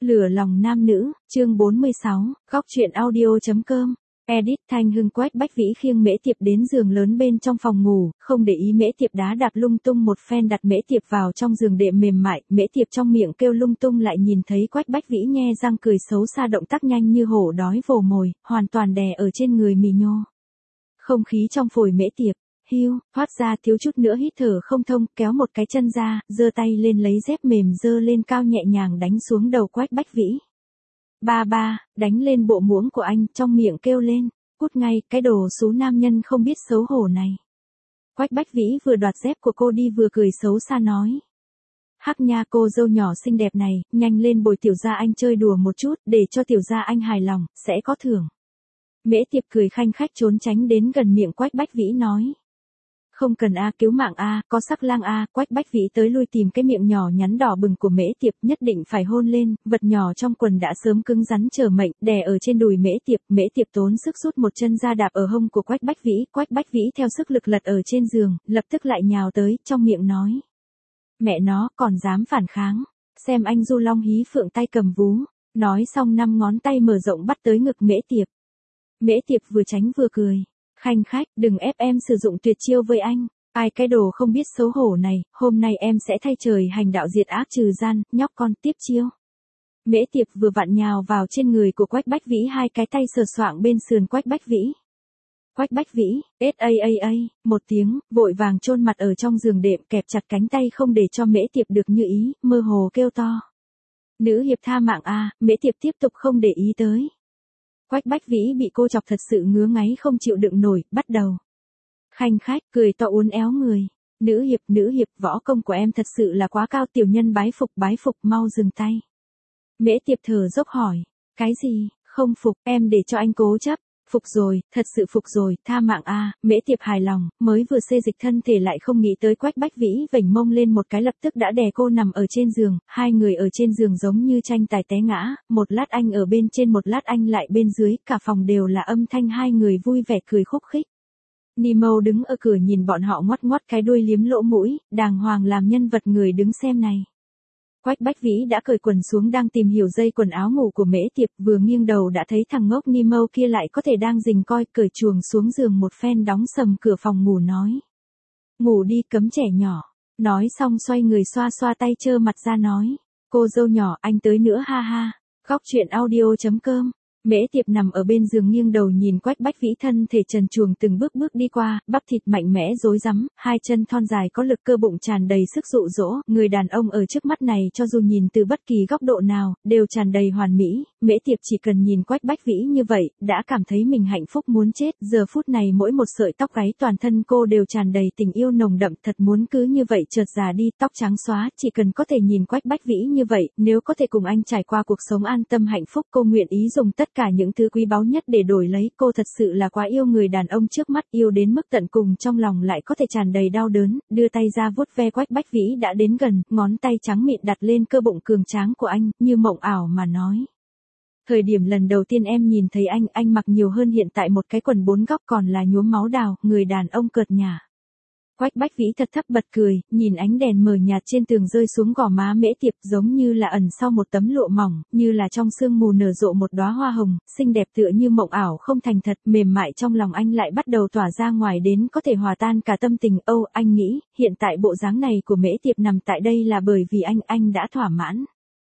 Lửa lòng nam nữ, chương 46, góc truyện audio.com. Edit Thanh Hưng. Quách Bách Vĩ khiêng Mễ Tiệp đến giường lớn bên trong phòng ngủ, không để ý Mễ Tiệp đá đạp lung tung một phen, đặt Mễ Tiệp vào trong giường đệm mềm mại. Mễ Tiệp trong miệng kêu lung tung, lại nhìn thấy Quách Bách Vĩ nhe răng cười xấu xa, động tác nhanh như hổ đói vồ mồi, hoàn toàn đè ở trên người mì nhô. Không khí trong phổi Mễ Tiệp hiu thoát ra, thiếu chút nữa hít thở không thông, kéo một cái chân ra, giơ tay lên lấy dép mềm giơ lên cao, nhẹ nhàng đánh xuống đầu Quách Bách Vĩ. Ba ba, đánh lên bộ muỗng của anh, trong miệng kêu lên, cút ngay, cái đồ xú nam nhân không biết xấu hổ này. Quách Bách Vĩ vừa đoạt dép của cô đi vừa cười xấu xa nói. Hắc nha, cô dâu nhỏ xinh đẹp này, nhanh lên bồi tiểu gia anh chơi đùa một chút, để cho tiểu gia anh hài lòng, sẽ có thưởng. Mễ Tiệp cười khanh khách trốn tránh đến gần miệng Quách Bách Vĩ nói. Không cần a, cứu mạng a, có sắc lang a. Quách Bách Vĩ tới lui tìm cái miệng nhỏ nhắn đỏ bừng của Mễ Tiệp, nhất định phải hôn lên. Vật nhỏ trong quần đã sớm cứng rắn chờ mệnh, đè ở trên đùi Mễ Tiệp. Mễ Tiệp tốn sức rút một chân ra đạp ở hông của Quách Bách Vĩ. Quách Bách Vĩ theo sức lực lật ở trên giường, lập tức lại nhào tới, trong miệng nói. Mẹ nó, còn dám phản kháng. Xem anh du long hí phượng tay cầm vú. Nói xong 5 ngón tay mở rộng bắt tới ngực Mễ Tiệp. Mễ Tiệp vừa tránh vừa cười. Khanh khách, đừng ép em sử dụng tuyệt chiêu với anh. Ai cái đồ không biết xấu hổ này, hôm nay em sẽ thay trời hành đạo diệt ác trừ gian, nhóc con tiếp chiêu. Mễ Tiệp vừa vặn nhào vào trên người của Quách Bách Vĩ, hai cái tay sờ soạng bên sườn Quách Bách Vĩ. Quách Bách Vĩ, một tiếng, vội vàng chôn mặt ở trong giường đệm, kẹp chặt cánh tay không để cho Mễ Tiệp được như ý, mơ hồ kêu to. Nữ hiệp tha mạng a. Mễ Tiệp tiếp tục không để ý tới. Quách Bách Vĩ bị cô chọc thật sự ngứa ngáy không chịu đựng nổi, bắt đầu. Khanh khách, cười to uốn éo người. Nữ hiệp, võ công của em thật sự là quá cao, tiểu nhân bái phục, mau dừng tay. Mễ Tiệp thở dốc hỏi. Cái gì, không phục, em để cho anh cố chấp. Phục rồi, thật sự phục rồi, tha mạng a. Mễ Tiệp hài lòng, mới vừa xê dịch thân thể lại không nghĩ tới Quách Bách Vĩ vểnh mông lên một cái, lập tức đã đè cô nằm ở trên giường, hai người ở trên giường giống như tranh tài té ngã, một lát anh ở bên trên một lát anh lại bên dưới, cả phòng đều là âm thanh hai người vui vẻ cười khúc khích. Nemo đứng ở cửa nhìn bọn họ ngoắt ngoắt cái đuôi liếm lỗ mũi, đàng hoàng làm nhân vật người đứng xem này. Quách Bách Vĩ đã cởi quần xuống đang tìm hiểu dây quần áo ngủ của Mễ Tiệp, vừa nghiêng đầu đã thấy thằng ngốc Nemo kia lại có thể đang rình coi, cởi chuồng xuống giường một phen đóng sầm cửa phòng ngủ nói. Ngủ đi cấm trẻ nhỏ. Nói xong xoay người xoa xoa tay trơ mặt ra nói. Cô dâu nhỏ, anh tới nữa ha ha. Góc truyện audio.com. Mễ Tiệp nằm ở bên giường nghiêng đầu nhìn Quách Bách Vĩ thân thể trần truồng từng bước đi qua, bắp thịt mạnh mẽ rối rắm, hai chân thon dài có lực, cơ bụng tràn đầy sức dụ dỗ, người đàn ông ở trước mắt này cho dù nhìn từ bất kỳ góc độ nào, đều tràn đầy hoàn mỹ. Mễ Tiệp chỉ cần nhìn Quách Bách Vĩ như vậy, đã cảm thấy mình hạnh phúc muốn chết, giờ phút này mỗi một sợi tóc gáy toàn thân cô đều tràn đầy tình yêu nồng đậm, thật muốn cứ như vậy chợt già đi, tóc trắng xóa, chỉ cần có thể nhìn Quách Bách Vĩ như vậy, nếu có thể cùng anh trải qua cuộc sống an tâm hạnh phúc, cô nguyện ý dùng tất cả những thứ quý báu nhất để đổi lấy. Cô thật sự là quá yêu người đàn ông trước mắt, yêu đến mức tận cùng, trong lòng lại có thể tràn đầy đau đớn, đưa tay ra vuốt ve Quách Bách Vĩ đã đến gần, ngón tay trắng mịn đặt lên cơ bụng cường tráng của anh, như mộng ảo mà nói. Thời điểm lần đầu tiên em nhìn thấy anh mặc nhiều hơn hiện tại một cái quần 4 góc còn là nhuốm máu đào, người đàn ông cợt nhả. Quách Bách Vĩ thật thấp bật cười, nhìn ánh đèn mờ nhạt trên tường rơi xuống gò má Mễ Tiệp, giống như là ẩn sau một tấm lụa mỏng, như là trong sương mù nở rộ một đóa hoa hồng, xinh đẹp tựa như mộng ảo không thành thật, mềm mại trong lòng anh lại bắt đầu tỏa ra ngoài đến có thể hòa tan cả tâm tình. Anh nghĩ, hiện tại bộ dáng này của Mễ Tiệp nằm tại đây là bởi vì anh đã thỏa mãn.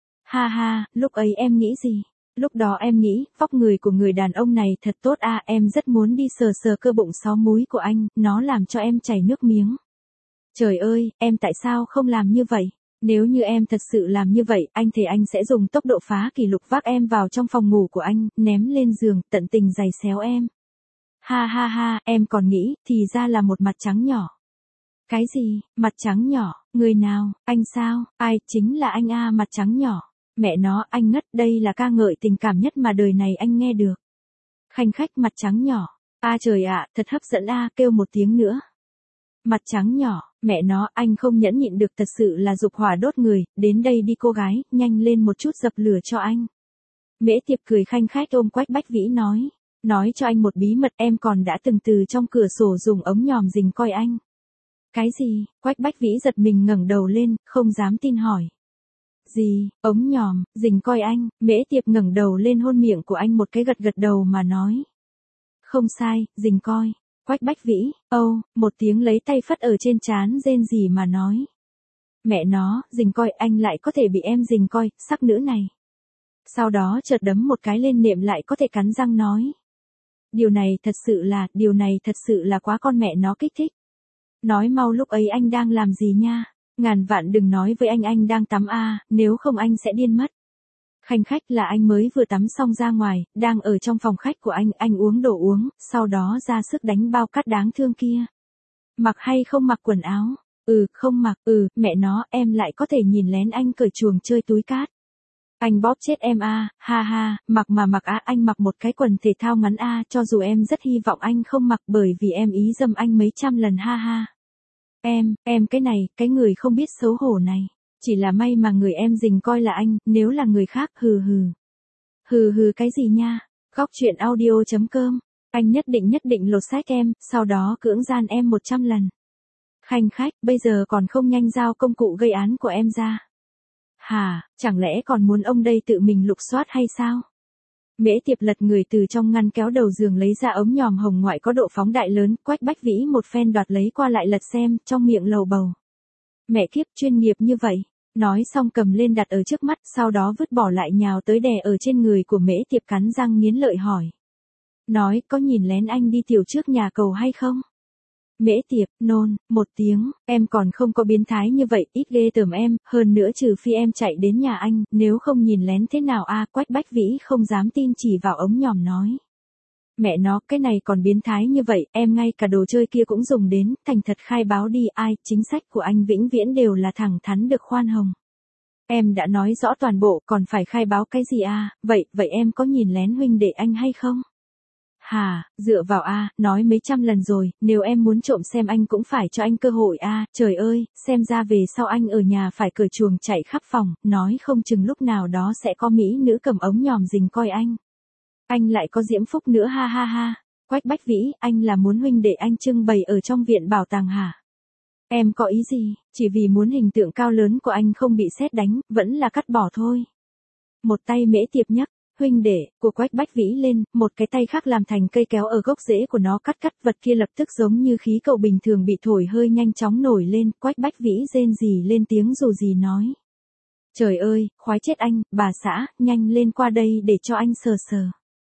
Ha ha, lúc ấy em nghĩ gì? Lúc đó em nghĩ, vóc người của người đàn ông này thật tốt a, em rất muốn đi sờ sờ cơ bụng 6 múi của anh, nó làm cho em chảy nước miếng. Trời ơi, em tại sao không làm như vậy? Nếu như em thật sự làm như vậy, anh thề anh sẽ dùng tốc độ phá kỷ lục vác em vào trong phòng ngủ của anh, ném lên giường, tận tình giày xéo em. Ha ha ha, em còn nghĩ, thì ra là một mặt trắng nhỏ. Cái gì, mặt trắng nhỏ, người nào, anh sao, ai, chính là anh a, mặt trắng nhỏ. Mẹ nó, anh ngất, đây là ca ngợi tình cảm nhất mà đời này anh nghe được. Khanh khách, mặt trắng nhỏ. A trời ạ, thật hấp dẫn a, kêu một tiếng nữa. Mặt trắng nhỏ, mẹ nó, anh không nhẫn nhịn được, thật sự là dục hỏa đốt người, đến đây đi cô gái, nhanh lên một chút dập lửa cho anh. Mễ Tiệp cười khanh khách ôm Quách Bách Vĩ nói cho anh một bí mật, em còn đã từng từ trong cửa sổ dùng ống nhòm rình coi anh. Cái gì? Quách Bách Vĩ giật mình ngẩng đầu lên, không dám tin hỏi. Gì, ống nhòm, dình coi anh, Mễ Tiệp ngẩng đầu lên hôn miệng của anh một cái gật gật đầu mà nói. Không sai, dình coi. Quách Bách Vĩ, một tiếng lấy tay phất ở trên trán rên rỉ mà nói. Mẹ nó, dình coi anh lại có thể bị em dình coi, sắc nữ này. Sau đó chợt đấm một cái lên nệm lại có thể cắn răng nói. Điều này thật sự là quá con mẹ nó kích thích. Nói mau lúc ấy anh đang làm gì nha, ngàn vạn đừng nói với anh đang tắm nếu không anh sẽ điên mất. Khanh khách là anh mới vừa tắm xong ra ngoài, đang ở trong phòng khách của anh uống đồ uống, sau đó ra sức đánh bao cát đáng thương kia. Mặc hay không mặc quần áo? Không mặc, mẹ nó, em lại có thể nhìn lén anh cởi chuồng chơi túi cát. Anh bóp chết em ha ha, mặc anh mặc một cái quần thể thao ngắn cho dù em rất hy vọng anh không mặc bởi vì em ý dâm anh mấy trăm lần ha ha. Em cái này, cái người không biết xấu hổ này, chỉ là may mà người em dình coi là anh, nếu là người khác hừ hừ. Hừ hừ cái gì nha, góc chuyện audio.com, anh nhất định lột xác em, sau đó cưỡng gian em 100 lần. Khanh khách, bây giờ còn không nhanh giao công cụ gây án của em ra. Hả, chẳng lẽ còn muốn ông đây tự mình lục soát hay sao? Mễ Tiệp lật người từ trong ngăn kéo đầu giường lấy ra ống nhòm hồng ngoại có độ phóng đại lớn, Quách Bách Vĩ một phen đoạt lấy qua lại lật xem, trong miệng lầu bầu. Mẹ kiếp chuyên nghiệp như vậy, nói xong cầm lên đặt ở trước mắt, sau đó vứt bỏ lại nhào tới đè ở trên người của Mễ Tiệp cắn răng nghiến lợi hỏi. Nói, có nhìn lén anh đi tiểu trước nhà cầu hay không? Mễ Tiệp, nôn, một tiếng, em còn không có biến thái như vậy, ít ghê tởm em, hơn nữa trừ phi em chạy đến nhà anh, nếu không nhìn lén thế nào Quách Bách Vĩ không dám tin chỉ vào ống nhòm nói. Mẹ nó, cái này còn biến thái như vậy, em ngay cả đồ chơi kia cũng dùng đến, thành thật khai báo đi chính sách của anh vĩnh viễn đều là thẳng thắn được khoan hồng. Em đã nói rõ toàn bộ, còn phải khai báo cái gì vậy em có nhìn lén huynh đệ anh hay không? Hà, dựa vào nói mấy trăm lần rồi, nếu em muốn trộm xem anh cũng phải cho anh cơ hội trời ơi, xem ra về sau anh ở nhà phải cởi chuồng chạy khắp phòng, nói không chừng lúc nào đó sẽ có mỹ nữ cầm ống nhòm dình coi anh. Anh lại có diễm phúc nữa ha ha ha, Quách Bách Vĩ, anh là muốn huynh đệ anh trưng bày ở trong viện bảo tàng hả? Em có ý gì, chỉ vì muốn hình tượng cao lớn của anh không bị sét đánh, vẫn là cắt bỏ thôi. Một tay Mễ Tiệp nhấc huynh đệ của Quách Bách Vĩ lên, một cái tay khác làm thành cây kéo ở gốc rễ của nó cắt vật kia lập tức giống như khí cầu bình thường bị thổi hơi nhanh chóng nổi lên, Quách Bách Vĩ rên rỉ lên tiếng dù gì nói. Trời ơi, khoái chết anh, bà xã, nhanh lên qua đây để cho anh sờ sờ.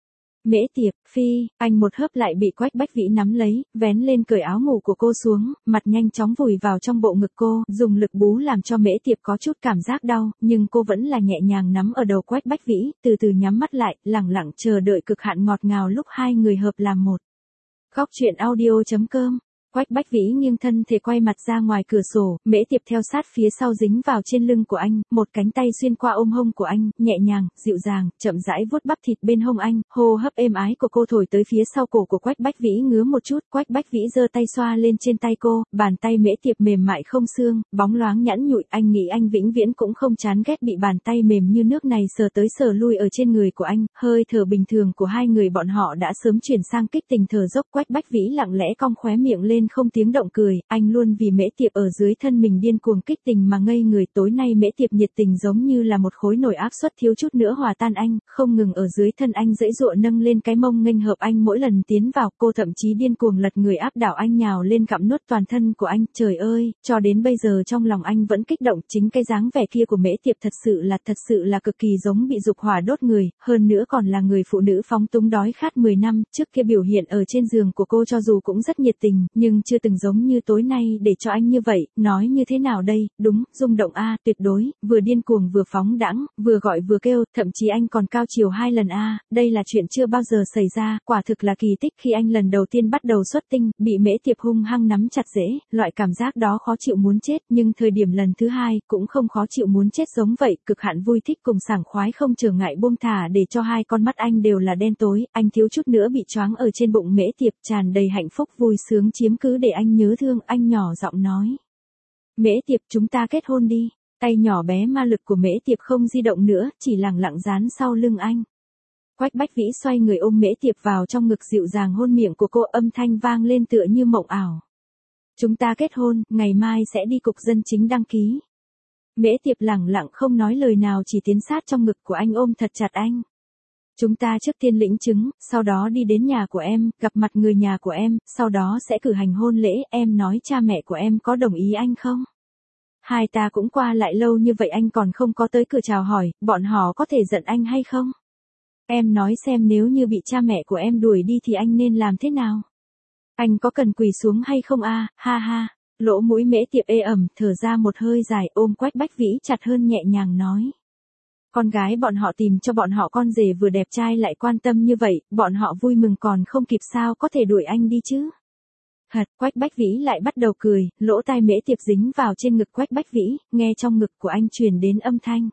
Mễ Tiệp, phi, anh một hớp lại bị Quách Bách Vĩ nắm lấy, vén lên cởi áo ngủ của cô xuống, mặt nhanh chóng vùi vào trong bộ ngực cô, dùng lực bú làm cho Mễ Tiệp có chút cảm giác đau, nhưng cô vẫn là nhẹ nhàng nắm ở đầu Quách Bách Vĩ, từ từ nhắm mắt lại, lẳng lặng chờ đợi cực hạn ngọt ngào lúc hai người hợp làm một. Góc chuyện audio.com. Quách Bách Vĩ nghiêng thân thể quay mặt ra ngoài cửa sổ, Mễ Tiệp theo sát phía sau dính vào trên lưng của anh, một cánh tay xuyên qua ôm hông của anh, nhẹ nhàng, dịu dàng, chậm rãi vuốt bắp thịt bên hông anh, hô hấp êm ái của cô thổi tới phía sau cổ của Quách Bách Vĩ ngứa một chút, Quách Bách Vĩ giơ tay xoa lên trên tay cô, bàn tay Mễ Tiệp mềm mại không xương, bóng loáng nhẵn nhụi, anh nghĩ anh vĩnh viễn cũng không chán ghét bị bàn tay mềm như nước này sờ tới sờ lui ở trên người của anh, hơi thở bình thường của hai người bọn họ đã sớm chuyển sang kích tình thở dốc, Quách Bách Vĩ lặng lẽ cong khóe miệng lên không tiếng động cười, anh luôn vì Mễ Tiệp ở dưới thân mình điên cuồng kích tình mà ngây người, tối nay Mễ Tiệp nhiệt tình giống như là một khối nồi áp suất thiếu chút nữa hòa tan anh, không ngừng ở dưới thân anh dãy dụa nâng lên cái mông nghênh hợp anh mỗi lần tiến vào, cô thậm chí điên cuồng lật người áp đảo anh nhào lên gặm nuốt toàn thân của anh, trời ơi, cho đến bây giờ trong lòng anh vẫn kích động, chính cái dáng vẻ kia của Mễ Tiệp thật sự là cực kỳ giống bị dục hỏa đốt người, hơn nữa còn là người phụ nữ phóng túng đói khát 10 năm, trước kia biểu hiện ở trên giường của cô cho dù cũng rất nhiệt tình, nhưng chưa từng giống như tối nay để cho anh như vậy, nói như thế nào đây, đúng, rung động tuyệt đối, vừa điên cuồng vừa phóng đãng, vừa gọi vừa kêu, thậm chí anh còn cao chiều 2 lần đây là chuyện chưa bao giờ xảy ra, quả thực là kỳ tích khi anh lần đầu tiên bắt đầu xuất tinh, bị Mễ Tiệp hung hăng nắm chặt rễ, loại cảm giác đó khó chịu muốn chết, nhưng thời điểm lần thứ hai cũng không khó chịu muốn chết giống vậy, cực hạn vui thích cùng sảng khoái không trở ngại buông thả để cho hai con mắt anh đều là đen tối, anh thiếu chút nữa bị choáng ở trên bụng Mễ Tiệp, tràn đầy hạnh phúc vui sướng chiếm cứ để anh nhớ thương, anh nhỏ giọng nói. Mễ Tiệp, chúng ta kết hôn đi. Tay nhỏ bé ma lực của Mễ Tiệp không di động nữa, chỉ lẳng lặng dán sau lưng anh. Quách Bách Vĩ xoay người ôm Mễ Tiệp vào trong ngực dịu dàng hôn miệng của cô, âm thanh vang lên tựa như mộng ảo. Chúng ta kết hôn, ngày mai sẽ đi cục dân chính đăng ký. Mễ Tiệp lẳng lặng không nói lời nào, chỉ tiến sát trong ngực của anh ôm thật chặt anh. Chúng ta trước tiên lĩnh chứng, sau đó đi đến nhà của em, gặp mặt người nhà của em, sau đó sẽ cử hành hôn lễ, em nói cha mẹ của em có đồng ý anh không? Hai ta cũng qua lại lâu như vậy anh còn không có tới cửa chào hỏi, bọn họ có thể giận anh hay không? Em nói xem nếu như bị cha mẹ của em đuổi đi thì anh nên làm thế nào? Anh có cần quỳ xuống hay không a? Ha ha. Lỗ mũi Mễ Tiệp ê ẩm, thở ra một hơi dài, ôm Quách Bách Vĩ chặt hơn, nhẹ nhàng nói. Con gái bọn họ tìm cho bọn họ con rể vừa đẹp trai lại quan tâm như vậy, bọn họ vui mừng còn không kịp sao có thể đuổi anh đi chứ? Quách Bách Vĩ lại bắt đầu cười, lỗ tai Mễ Tiệp dính vào trên ngực Quách Bách Vĩ, nghe trong ngực của anh truyền đến âm thanh.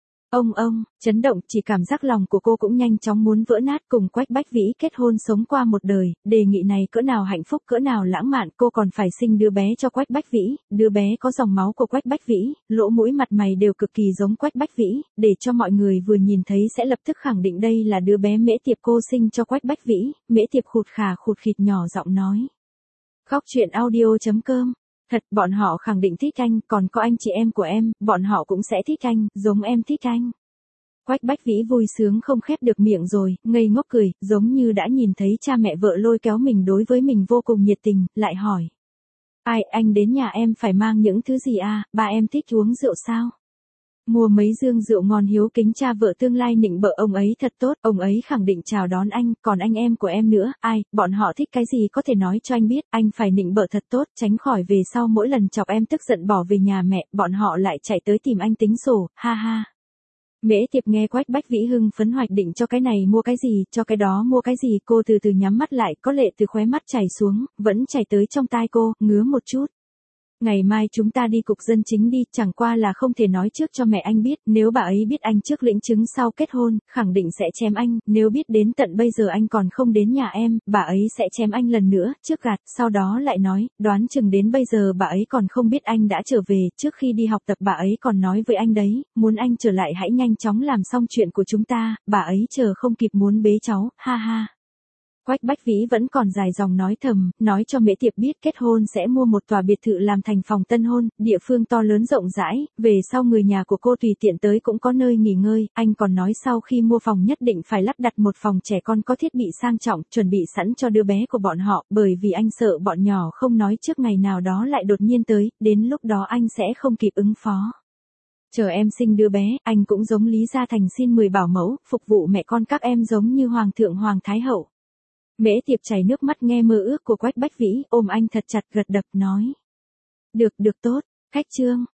Ông, chấn động, chỉ cảm giác lòng của cô cũng nhanh chóng muốn vỡ nát. Cùng Quách Bách Vĩ kết hôn sống qua một đời, đề nghị này cỡ nào hạnh phúc, cỡ nào lãng mạn, cô còn phải sinh đứa bé cho Quách Bách Vĩ, đứa bé có dòng máu của Quách Bách Vĩ, lỗ mũi mặt mày đều cực kỳ giống Quách Bách Vĩ, để cho mọi người vừa nhìn thấy sẽ lập tức khẳng định đây là đứa bé Mễ Tiệp cô sinh cho Quách Bách Vĩ. Mễ Tiệp khụt khà khụt khịt nhỏ giọng nói. Khóc chuyện audio.com. Thật, bọn họ khẳng định thích anh, còn có anh chị em của em, bọn họ cũng sẽ thích anh, giống em thích anh. Quách Bách Vĩ vui sướng không khép được miệng rồi, ngây ngốc cười, giống như đã nhìn thấy cha mẹ vợ lôi kéo mình, đối với mình vô cùng nhiệt tình, lại hỏi. Ai, anh đến nhà em phải mang những thứ gì à, ba em thích uống rượu sao? Mua mấy dương rượu ngon hiếu kính cha vợ tương lai nịnh bợ ông ấy thật tốt, ông ấy khẳng định chào đón anh, còn anh em của em nữa, ai, bọn họ thích cái gì có thể nói cho anh biết, anh phải nịnh bợ thật tốt, tránh khỏi về sau mỗi lần chọc em tức giận bỏ về nhà mẹ, bọn họ lại chạy tới tìm anh tính sổ, ha ha. Mễ Tiệp nghe Quách Bách Vĩ hưng phấn hoạch định cho cái này mua cái gì, cho cái đó mua cái gì, cô từ từ nhắm mắt lại, có lệ từ khóe mắt chảy xuống, vẫn chảy tới trong tai cô, ngứa một chút. Ngày mai chúng ta đi cục dân chính đi, chẳng qua là không thể nói trước cho mẹ anh biết, nếu bà ấy biết anh trước lĩnh chứng sau kết hôn, khẳng định sẽ chém anh, nếu biết đến tận bây giờ anh còn không đến nhà em, bà ấy sẽ chém anh lần nữa, trước gạt, sau đó lại nói, đoán chừng đến bây giờ bà ấy còn không biết anh đã trở về, trước khi đi học tập bà ấy còn nói với anh đấy, muốn anh trở lại hãy nhanh chóng làm xong chuyện của chúng ta, bà ấy chờ không kịp muốn bế cháu, ha ha. Quách Bách Vĩ vẫn còn dài dòng nói thầm, nói cho Mễ Tiệp biết kết hôn sẽ mua một tòa biệt thự làm thành phòng tân hôn, địa phương to lớn rộng rãi, về sau người nhà của cô tùy tiện tới cũng có nơi nghỉ ngơi, anh còn nói sau khi mua phòng nhất định phải lắp đặt một phòng trẻ con có thiết bị sang trọng, chuẩn bị sẵn cho đứa bé của bọn họ, bởi vì anh sợ bọn nhỏ không nói trước ngày nào đó lại đột nhiên tới, đến lúc đó anh sẽ không kịp ứng phó. Chờ em sinh đứa bé, anh cũng giống Lý Gia Thành xin 10 bảo mẫu, phục vụ mẹ con các em giống như Hoàng thượng Hoàng Thái Hậu. Mễ Tiệp chảy nước mắt nghe mơ ước của Quách Bách Vĩ, ôm anh thật chặt gật đập nói. Được tốt, khách trương.